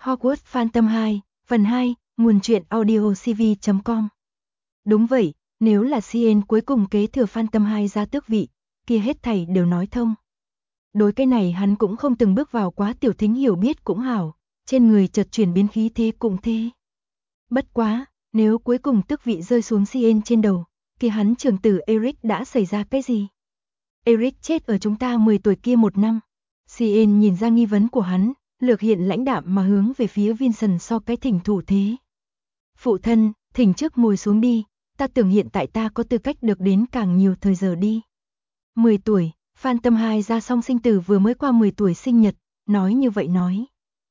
Hogwarts Phantom 2, phần 2, nguồn truyện audio cv.com. Đúng vậy, nếu là Cien cuối cùng kế thừa Phantom 2 ra tước vị, kia hết thảy đều nói thông. Đối cái này hắn cũng không từng bước vào quá tiểu thính hiểu biết cũng hảo, trên người chợt chuyển biến khí thế cũng thế. Bất quá, nếu cuối cùng tước vị rơi xuống Cien trên đầu, kia hắn trưởng tử Eric đã xảy ra cái gì? Eric chết ở chúng ta 10 tuổi kia một năm. Cien nhìn ra nghi vấn của hắn, lược hiện lãnh đạm mà hướng về phía Vincent so cái thỉnh thủ thế. Phụ thân, thỉnh trước ngồi xuống đi, ta tưởng hiện tại ta có tư cách được đến càng nhiều thời giờ đi. 10 tuổi, Phantom 2 ra song sinh tử vừa mới qua 10 tuổi sinh nhật, nói như vậy nói.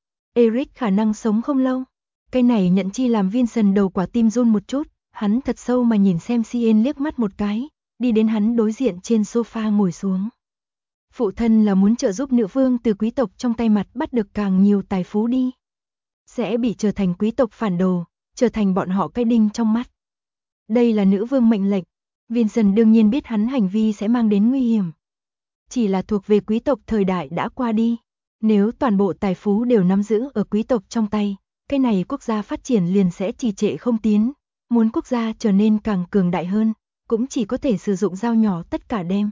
Eric khả năng sống không lâu. Cái này nhận chi làm Vincent đầu quả tim run một chút, hắn thật sâu mà nhìn xem Cien liếc mắt một cái, đi đến hắn đối diện trên sofa ngồi xuống. Phụ thân là muốn trợ giúp nữ vương từ quý tộc trong tay mặt bắt được càng nhiều tài phú đi. Sẽ bị trở thành quý tộc phản đồ, trở thành bọn họ cái đinh trong mắt. Đây là nữ vương mệnh lệnh, Vincent đương nhiên biết hắn hành vi sẽ mang đến nguy hiểm. Chỉ là thuộc về quý tộc thời đại đã qua đi. Nếu toàn bộ tài phú đều nắm giữ ở quý tộc trong tay, cái này quốc gia phát triển liền sẽ trì trệ không tiến. Muốn quốc gia trở nên càng cường đại hơn, cũng chỉ có thể sử dụng dao nhỏ tất cả đem.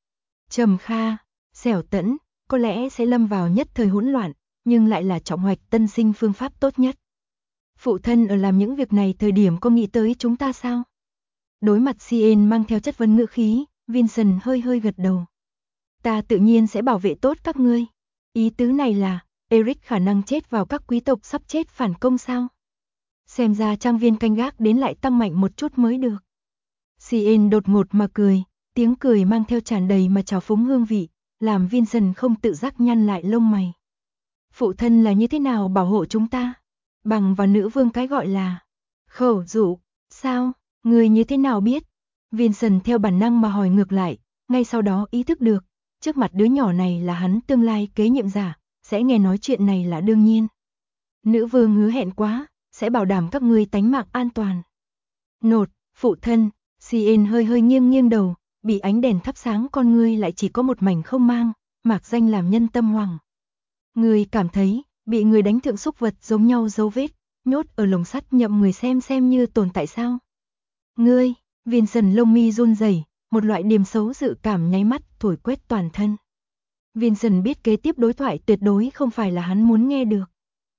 Trầm kha, xẻo tẫn, có lẽ sẽ lâm vào nhất thời hỗn loạn, nhưng lại là trọng hoạch tân sinh phương pháp tốt nhất. Phụ thân ở làm những việc này thời điểm có nghĩ tới chúng ta sao? Đối mặt Cien mang theo chất vấn ngữ khí, Vincent hơi hơi gật đầu. Ta tự nhiên sẽ bảo vệ tốt các ngươi. Ý tứ này là, Eric khả năng chết vào các quý tộc sắp chết phản công sao? Xem ra trang viên canh gác đến lại tăng mạnh một chút mới được. Cien đột ngột mà cười, tiếng cười mang theo tràn đầy mà trào phúng hương vị, làm Vincent không tự giác nhăn lại lông mày. Phụ thân là như thế nào bảo hộ chúng ta? Bằng vào nữ vương cái gọi là khẩu dụ, sao, người như thế nào biết? Vincent theo bản năng mà hỏi ngược lại, ngay sau đó ý thức được, trước mặt đứa nhỏ này là hắn tương lai kế nhiệm giả, sẽ nghe nói chuyện này là đương nhiên. Nữ vương hứa hẹn quá, sẽ bảo đảm các ngươi tánh mạng an toàn. Nột, phụ thân, Cien hơi hơi nghiêng nghiêng đầu, bị ánh đèn thắp sáng con ngươi lại chỉ có một mảnh không mang, mạc danh làm nhân tâm hoảng. Người cảm thấy, bị người đánh thượng xúc vật giống nhau dấu vết, nhốt ở lồng sắt nhậm người xem như tồn tại sao? Ngươi, Vincent lông mi run rẩy, một loại điềm xấu dự cảm nháy mắt thổi quét toàn thân. Vincent biết kế tiếp đối thoại tuyệt đối không phải là hắn muốn nghe được.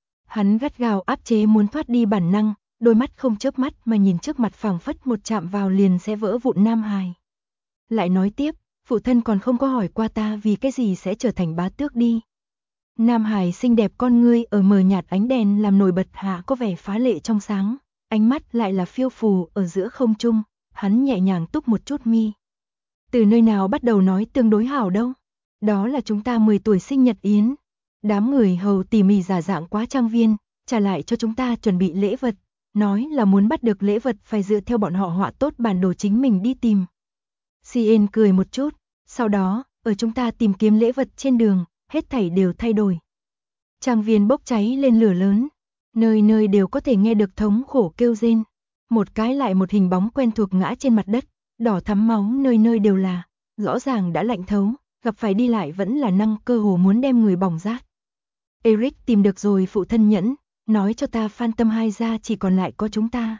Hắn gắt gao áp chế muốn thoát đi bản năng, đôi mắt không chớp mắt mà nhìn trước mặt phảng phất một chạm vào liền sẽ vỡ vụn nam hài. Lại nói tiếp, phụ thân còn không có hỏi qua ta vì cái gì sẽ trở thành bá tước đi. Nam hài xinh đẹp con ngươi ở mờ nhạt ánh đèn làm nổi bật hạ có vẻ phá lệ trong sáng, ánh mắt lại là phiêu phù ở giữa không trung, hắn nhẹ nhàng túc một chút mi. Từ nơi nào bắt đầu nói tương đối hảo đâu? Đó là chúng ta 10 tuổi sinh nhật yến. Đám người hầu tỉ mỉ giả dạng quá trang viên, trả lại cho chúng ta chuẩn bị lễ vật, nói là muốn bắt được lễ vật phải dựa theo bọn họ họa tốt bản đồ chính mình đi tìm. Cien cười một chút, sau đó, ở chúng ta tìm kiếm lễ vật trên đường, hết thảy đều thay đổi. Trang viên bốc cháy lên lửa lớn, nơi nơi đều có thể nghe được thống khổ kêu rên. Một cái lại một hình bóng quen thuộc ngã trên mặt đất, đỏ thắm máu nơi nơi đều là, rõ ràng đã lạnh thấu, gặp phải đi lại vẫn là năng cơ hồ muốn đem người bỏng rát. Eric tìm được rồi phụ thân nhẫn, nói cho ta Phantom 2 ra chỉ còn lại có chúng ta.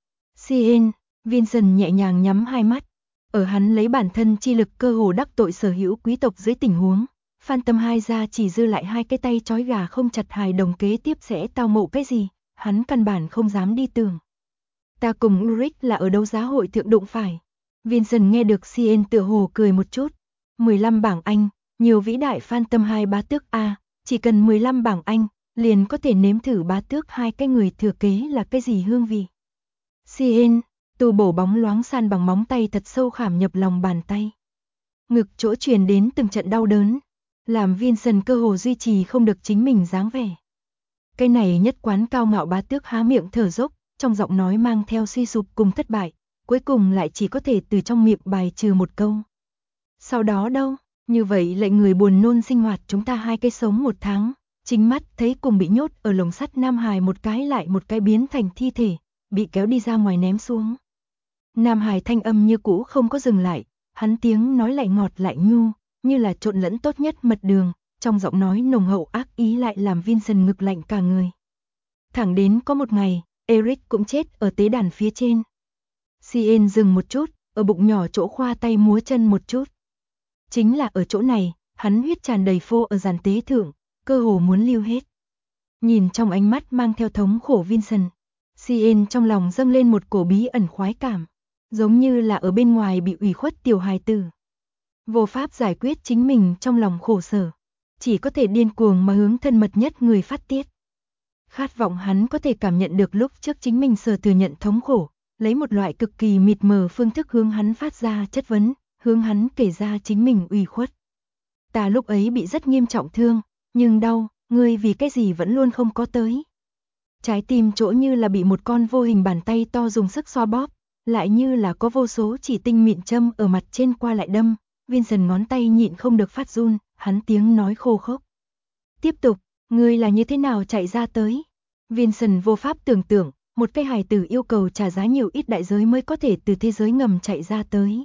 Cien, Vincent nhẹ nhàng nhắm hai mắt, ở hắn lấy bản thân chi lực cơ hồ đắc tội sở hữu quý tộc dưới tình huống, Phantom 2 ra chỉ dư lại hai cái tay trói gà không chặt hài đồng kế tiếp sẽ tao ngộ cái gì, hắn căn bản không dám đi tưởng. Ta cùng Ulrich là ở đấu giá hội thượng đụng phải. Vincent nghe được Cien tựa hồ cười một chút. 15 bảng Anh, nhiều vĩ đại Phantom 2 bá tước A, chỉ cần 15 bảng Anh, liền có thể nếm thử bá tước hai cái người thừa kế là cái gì hương vị. Cien, tu bổ bóng loáng san bằng móng tay thật sâu khảm nhập lòng bàn tay. Ngực chỗ truyền đến từng trận đau đớn, làm Vincent cơ hồ duy trì không được chính mình dáng vẻ. Cái này nhất quán cao ngạo bá tước há miệng thở dốc, trong giọng nói mang theo suy sụp cùng thất bại, cuối cùng lại chỉ có thể từ trong miệng bài trừ một câu. Sau đó đâu, như vậy lệnh người buồn nôn sinh hoạt chúng ta hai cái sống một tháng, chính mắt thấy cùng bị nhốt ở lồng sắt Nam Hải một cái lại một cái biến thành thi thể, bị kéo đi ra ngoài ném xuống. Nam Hải thanh âm như cũ không có dừng lại, hắn tiếng nói lại ngọt lại nhu, như là trộn lẫn tốt nhất mật đường, trong giọng nói nồng hậu ác ý lại làm Vincent ngực lạnh cả người. Thẳng đến có một ngày, Eric cũng chết ở tế đàn phía trên. Cien dừng một chút, ở bụng nhỏ chỗ khoa tay múa chân một chút. Chính là ở chỗ này, hắn huyết tràn đầy phô ở giàn tế thượng, cơ hồ muốn lưu hết. Nhìn trong ánh mắt mang theo thống khổ Vincent, Cien trong lòng dâng lên một cổ bí ẩn khoái cảm, giống như là ở bên ngoài bị ủy khuất tiểu hài tử. Vô pháp giải quyết chính mình trong lòng khổ sở, chỉ có thể điên cuồng mà hướng thân mật nhất người phát tiết. Khát vọng hắn có thể cảm nhận được lúc trước chính mình sở thừa nhận thống khổ, lấy một loại cực kỳ mịt mờ phương thức hướng hắn phát ra chất vấn, hướng hắn kể ra chính mình ủy khuất. Ta lúc ấy bị rất nghiêm trọng thương, nhưng đau, ngươi vì cái gì vẫn luôn không có tới. Trái tim chỗ như là bị một con vô hình bàn tay to dùng sức xoa bóp, lại như là có vô số chỉ tinh mịn châm ở mặt trên qua lại đâm. Vincent ngón tay nhịn không được phát run, hắn tiếng nói khô khốc. Tiếp tục, ngươi là như thế nào chạy ra tới? Vincent vô pháp tưởng tượng, một cái hài tử yêu cầu trả giá nhiều ít đại giới mới có thể từ thế giới ngầm chạy ra tới.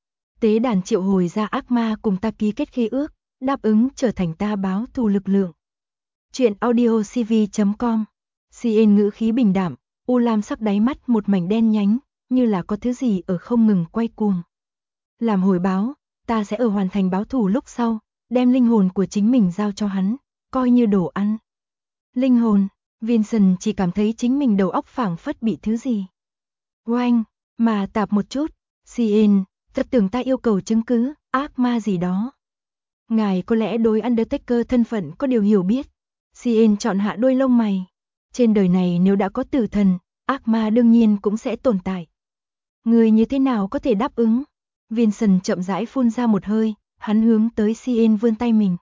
Tế đàn triệu hồi ra ác ma cùng ta ký kết khế ước, đáp ứng trở thành ta báo thù lực lượng. Chuyện audiocv.com. Cien ngữ khí bình đạm, u lam sắc đáy mắt một mảnh đen nhánh, như là có thứ gì ở không ngừng quay cuồng. Làm hồi báo, ta sẽ ở hoàn thành báo thù lúc sau, đem linh hồn của chính mình giao cho hắn, coi như đồ ăn. Linh hồn, Vincent chỉ cảm thấy chính mình đầu óc phảng phất bị thứ gì. Oanh, mà tạp một chút, Cien, thật tưởng ta yêu cầu chứng cứ, ác ma gì đó. Ngài có lẽ đối Undertaker thân phận có điều hiểu biết. Cien chọn hạ đôi lông mày. Trên đời này nếu đã có tử thần, ác ma đương nhiên cũng sẽ tồn tại. Người như thế nào có thể đáp ứng? Vincent chậm rãi phun ra một hơi, hắn hướng tới Cien vươn tay mình.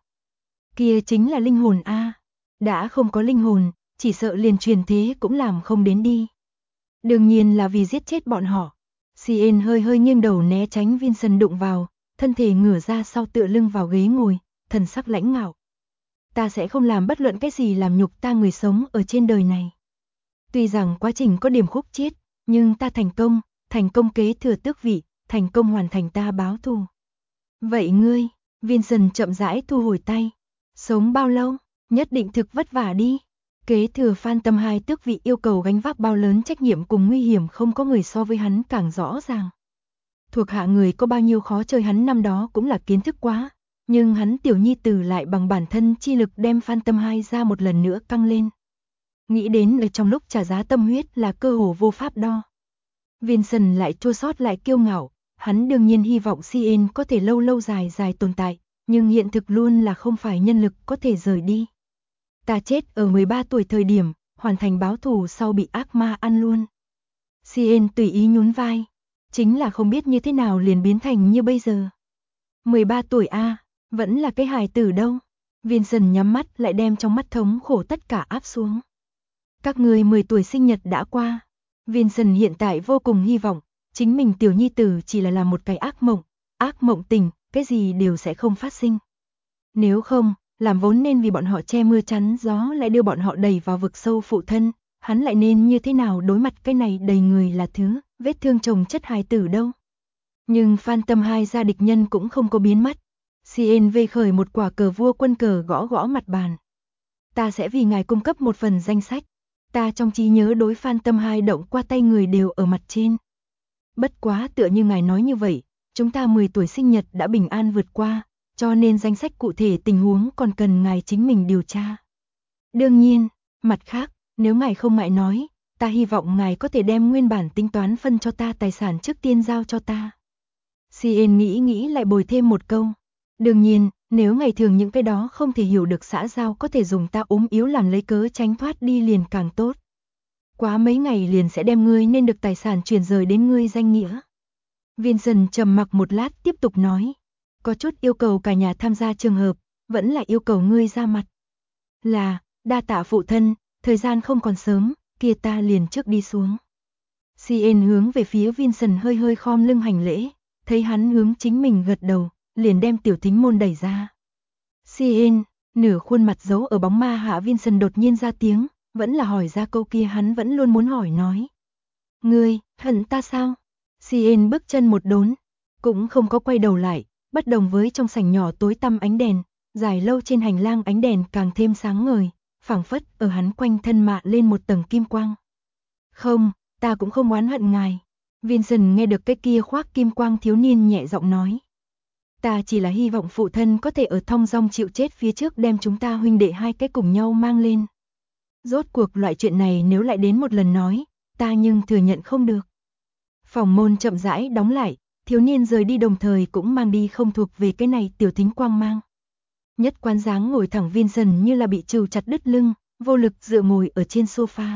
Kia chính là linh hồn a. Đã không có linh hồn, chỉ sợ liền truyền thế cũng làm không đến đi. Đương nhiên là vì giết chết bọn họ. Cien hơi hơi nghiêng đầu né tránh Vincent đụng vào, thân thể ngửa ra sau tựa lưng vào ghế ngồi, thần sắc lãnh ngạo. Ta sẽ không làm bất luận cái gì làm nhục ta người sống ở trên đời này. Tuy rằng quá trình có điểm khúc chiết, nhưng ta thành công kế thừa tước vị, thành công hoàn thành ta báo thù. Vậy ngươi, Vincent chậm rãi thu hồi tay. Sống bao lâu, nhất định thực vất vả đi. Kế thừa Phan Tâm Hai tước vị yêu cầu gánh vác bao lớn trách nhiệm cùng nguy hiểm không có người so với hắn càng rõ ràng. Thuộc hạ người có bao nhiêu khó chơi hắn năm đó cũng là kiến thức quá, nhưng hắn tiểu nhi tử lại bằng bản thân chi lực đem Phan Tâm Hai ra một lần nữa căng lên. Nghĩ đến ở trong lúc trả giá tâm huyết là cơ hồ vô pháp đo. Vincent lại chua xót lại kiêu ngạo, hắn đương nhiên hy vọng Cien có thể lâu lâu dài tồn tại, nhưng hiện thực luôn là không phải nhân lực có thể rời đi. Ta chết ở 13 tuổi thời điểm, hoàn thành báo thù sau bị ác ma ăn luôn. Cien tùy ý nhún vai, chính là không biết như thế nào liền biến thành như bây giờ. 13 tuổi a, vẫn là cái hài tử đâu. Vincent nhắm mắt lại đem trong mắt thống khổ tất cả áp xuống. Các người 10 tuổi sinh nhật đã qua. Vincent hiện tại vô cùng hy vọng, chính mình tiểu nhi tử chỉ là làm một cái ác mộng tình, cái gì đều sẽ không phát sinh. Nếu không, làm vốn nên vì bọn họ che mưa chắn gió lại đưa bọn họ đẩy vào vực sâu phụ thân, hắn lại nên như thế nào đối mặt cái này đầy người là thứ, vết thương chồng chất hài tử đâu. Nhưng Phan Tâm Hai ra địch nhân cũng không có biến mất. Cien vê khởi một quả cờ vua quân cờ gõ mặt bàn. Ta sẽ vì ngài cung cấp một phần danh sách. Ta trong trí nhớ đối Phan Tâm Hai động qua tay người đều ở mặt trên. Bất quá tựa như ngài nói như vậy, chúng ta 10 tuổi sinh nhật đã bình an vượt qua, cho nên danh sách cụ thể tình huống còn cần ngài chính mình điều tra. Đương nhiên, mặt khác, nếu ngài không ngại nói, ta hy vọng ngài có thể đem nguyên bản tính toán phân cho ta tài sản trước tiên giao cho ta. Cien nghĩ lại bồi thêm một câu. Đương nhiên, nếu ngày thường những cái đó không thể hiểu được xã giao có thể dùng ta ốm yếu làm lấy cớ tránh thoát đi liền càng tốt. Quá mấy ngày liền sẽ đem ngươi nên được tài sản chuyển rời đến ngươi danh nghĩa. Vincent trầm mặc một lát tiếp tục nói. Có chút yêu cầu cả nhà tham gia trường hợp, vẫn là yêu cầu ngươi ra mặt. Là, đa tạ phụ thân, thời gian không còn sớm, kia ta liền trước đi xuống. Cien hướng về phía Vincent hơi hơi khom lưng hành lễ, thấy hắn hướng chính mình gật đầu, liền đem tiểu thính môn đẩy ra. Cien, nửa khuôn mặt giấu ở bóng ma hạ Vincent đột nhiên ra tiếng, vẫn là hỏi ra câu kia hắn vẫn luôn muốn hỏi nói. Ngươi, hận ta sao? Cien bước chân một đốn, cũng không có quay đầu lại, bất đồng với trong sảnh nhỏ tối tăm ánh đèn, dài lâu trên hành lang ánh đèn càng thêm sáng ngời, phảng phất ở hắn quanh thân mạ lên một tầng kim quang. Không, ta cũng không oán hận ngài. Vincent nghe được cái kia khoác kim quang thiếu niên nhẹ giọng nói. Ta chỉ là hy vọng phụ thân có thể ở thong dong chịu chết phía trước đem chúng ta huynh đệ hai cái cùng nhau mang lên. Rốt cuộc loại chuyện này nếu lại đến một lần nói, ta nhưng thừa nhận không được. Phòng môn chậm rãi đóng lại, thiếu niên rời đi đồng thời cũng mang đi không thuộc về cái này tiểu thính quang mang. Nhất quán dáng ngồi thẳng Vincent như là bị trừ chặt đứt lưng, vô lực dựa ngồi ở trên sofa.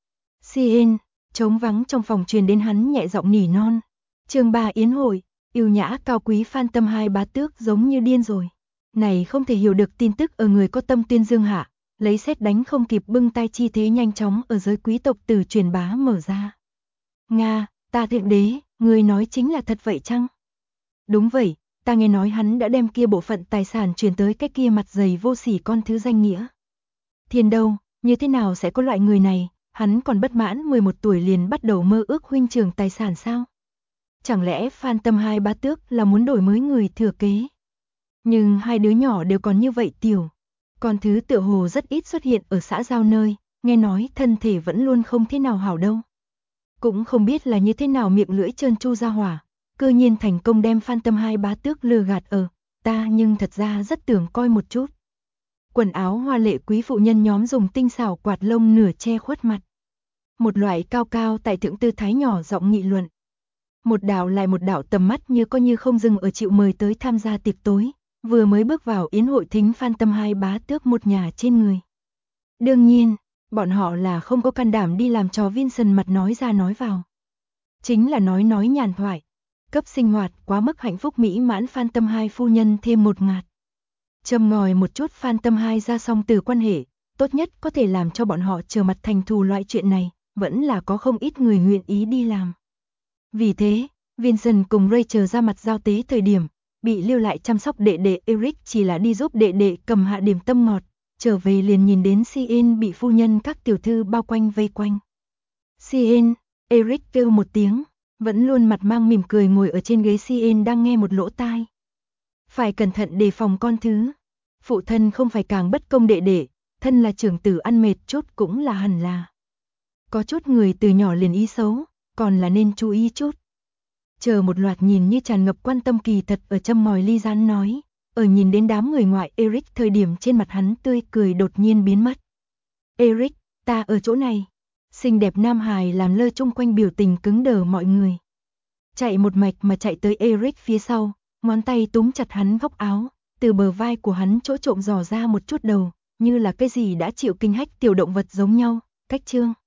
Cien, trống vắng trong phòng truyền đến hắn nhẹ giọng nỉ non. Chương 3 yến hội, yêu nhã cao quý Phan Tâm Hai bá tước giống như điên rồi. Này không thể hiểu được tin tức ở người có tâm tuyên dương hạ, lấy sét đánh không kịp bưng tay chi thế nhanh chóng ở giới quý tộc từ truyền bá mở ra. Nga, ta thượng đế, người nói chính là thật vậy chăng? Đúng vậy, ta nghe nói hắn đã đem kia bộ phận tài sản chuyển tới cái kia mặt dày vô sỉ con thứ danh nghĩa. Thiên đâu, như thế nào sẽ có loại người này, hắn còn bất mãn 11 tuổi liền bắt đầu mơ ước huynh trưởng tài sản sao? Chẳng lẽ Phan Tâm Hai bá tước là muốn đổi mới người thừa kế? Nhưng hai đứa nhỏ đều còn như vậy tiểu. Con thứ tựa hồ rất ít xuất hiện ở xã giao nơi, nghe nói thân thể vẫn luôn không thế nào hảo đâu. Cũng không biết là như thế nào miệng lưỡi trơn tru ra hỏa, cơ nhiên thành công đem Phan Tâm Hai bá tước lừa gạt ở, ta nhưng thật ra rất tưởng coi một chút. Quần áo hoa lệ quý phụ nhân nhóm dùng tinh xảo quạt lông nửa che khuất mặt. Một loại cao cao tại thượng tư thái nhỏ giọng nghị luận. Một đạo lại một đạo tầm mắt như có như không dừng ở chịu mời tới tham gia tiệc tối, vừa mới bước vào yến hội thính Phan Tâm Hai bá tước một nhà trên người. Đương nhiên, bọn họ là không có can đảm đi làm trò Vincent mặt nói ra nói vào. Chính là nói nhàn thoại, cấp sinh hoạt quá mức hạnh phúc mỹ mãn Phan Tâm Hai phu nhân thêm một ngạt. Châm ngòi một chút Phan Tâm Hai ra song từ quan hệ, tốt nhất có thể làm cho bọn họ trở mặt thành thù loại chuyện này, vẫn là có không ít người nguyện ý đi làm. Vì thế, Vincent cùng Rachel ra mặt giao tế thời điểm, bị lưu lại chăm sóc đệ đệ Eric chỉ là đi giúp đệ đệ cầm hạ điểm tâm ngọt, trở về liền nhìn đến Cien bị phu nhân các tiểu thư bao quanh vây quanh. Cien, Eric kêu một tiếng, vẫn luôn mặt mang mỉm cười ngồi ở trên ghế Cien đang nghe một lỗ tai. Phải cẩn thận đề phòng con thứ. Phụ thân không phải càng bất công đệ đệ, thân là trưởng tử ăn mệt chút cũng là hẳn là. Có chút người từ nhỏ liền ý xấu, còn là nên chú ý chút. Chờ một loạt nhìn như tràn ngập quan tâm kỳ thật ở châm ngòi ly gián nói, ở nhìn đến đám người ngoại Eric thời điểm trên mặt hắn tươi cười đột nhiên biến mất. Eric, ta ở chỗ này. Xinh đẹp nam hài làm lơ chung quanh biểu tình cứng đờ mọi người. Chạy một mạch mà chạy tới Eric phía sau, ngón tay túm chặt hắn góc áo, từ bờ vai của hắn chỗ trộm dò ra một chút đầu, như là cái gì đã chịu kinh hách tiểu động vật giống nhau, cách chương.